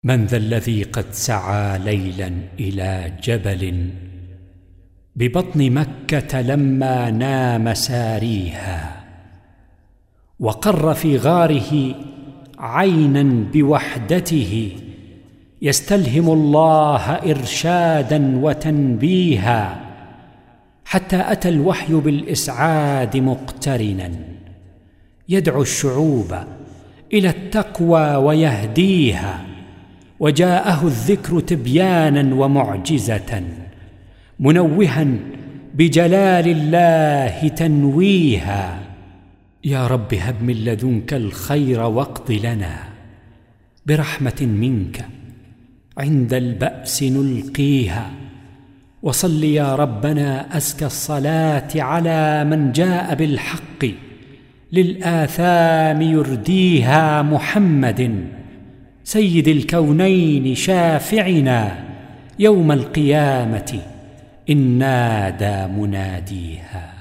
من ذا الذي قد سعى ليلا إلى جبل ببطن مكة لما نام ساريها، وقر في غاره عينا بوحدته يستلهم الله إرشادا وتنبيها، حتى أتى الوحي بالإسعاد مقترنا يدعو الشعوب إلى التقوى ويهديها، وجاءه الذكر تبيانا ومعجزة منوها بجلال الله تنويها. يا رب هب من لدنك الخير واقض لنا برحمة منك عند البأس نلقيها، وصل يا ربنا أزكى الصلاة على من جاء بالحق للآثام يرديها، محمد سيد الكونين شافعنا يوم القيامة إن نادى مناديها.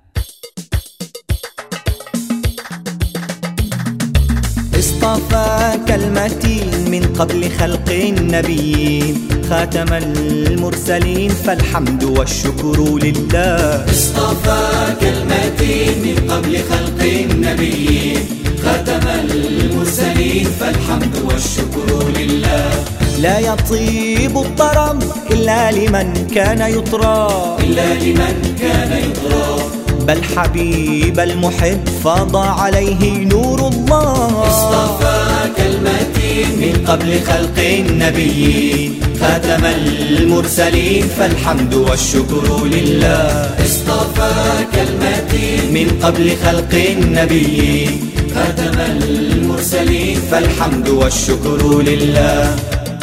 اصطفاك المتين من قبل خلق النبيين، خاتم المرسلين فالحمد والشكر لله. اصطفاك المتين من قبل خلق النبيين، خاتم المرسلين فالحمد والشكر لله. لا يطيب الطرب إلا لمن كان يطرى، إلا لمن كان يطرى، بل حبيب المحب فاض عليه نور الله. اصطفاك المتين من قبل خلق النبيين، خاتم المرسلين فالحمد والشكر لله. اصطفاك المتين من قبل خلق النبيين، خاتم المرسلين فالحمد والشكر لله.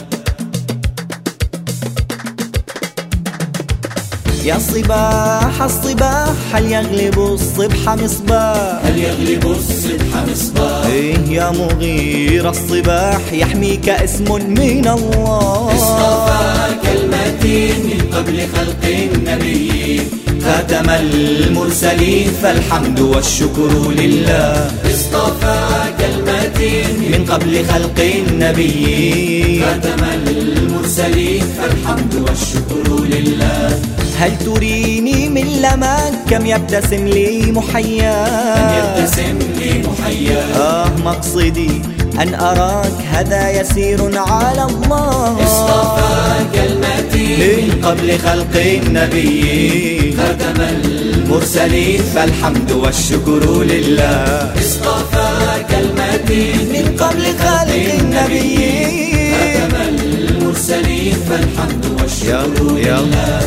يا صباح الصباح هل يغلب الصبح مصباح، هل يغلب الصبح مصباح، إيه يا مغير الصباح يحميك اسم من الله. اصطفاك المتين من قبل خلق النبيين، خاتم المرسلين فالحمد والشكر لله. اصطفاك المتين من قبل خلق النبيين، خاتم المرسلين فالحمد والشكر لله. هل تريني من لماك كم يبتسم لي محيا، كم يبتسم لي محيا، مقصدي أن أراك هذا يسير على الله. اصطفاك المتين من قبل خلق النبيين، خاتم المرسلين فالحمد والشكر لله. اصطفاك المتين من قبل خلق النبيين، خاتم المرسلين فالحمد والشكر لله.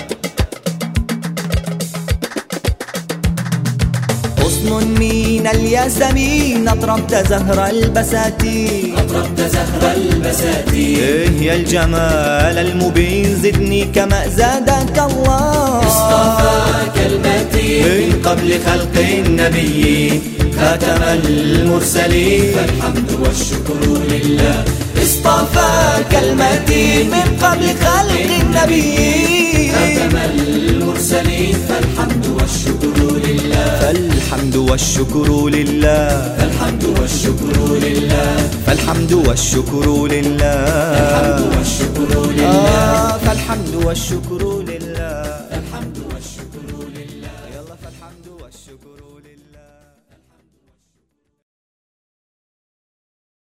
حسن من الياسمين أطربت زهر البساتين، أطربت زهر البساتين، إيه يا الجمال المبين زدني كما زادك الله. اصطفاك المتين من قبل خلق النبيين، خاتم المرسلين فالحمد والشكر لله. اصطفاك المتين من قبل خلق النبيين، خاتم المرسلين فالحمد والشكر لله. فالحمد والشكر لله، فالحمد والشكر لله، فالحمد والشكر لله، فالحمد والشكر لله، فالحمد والشكر لله.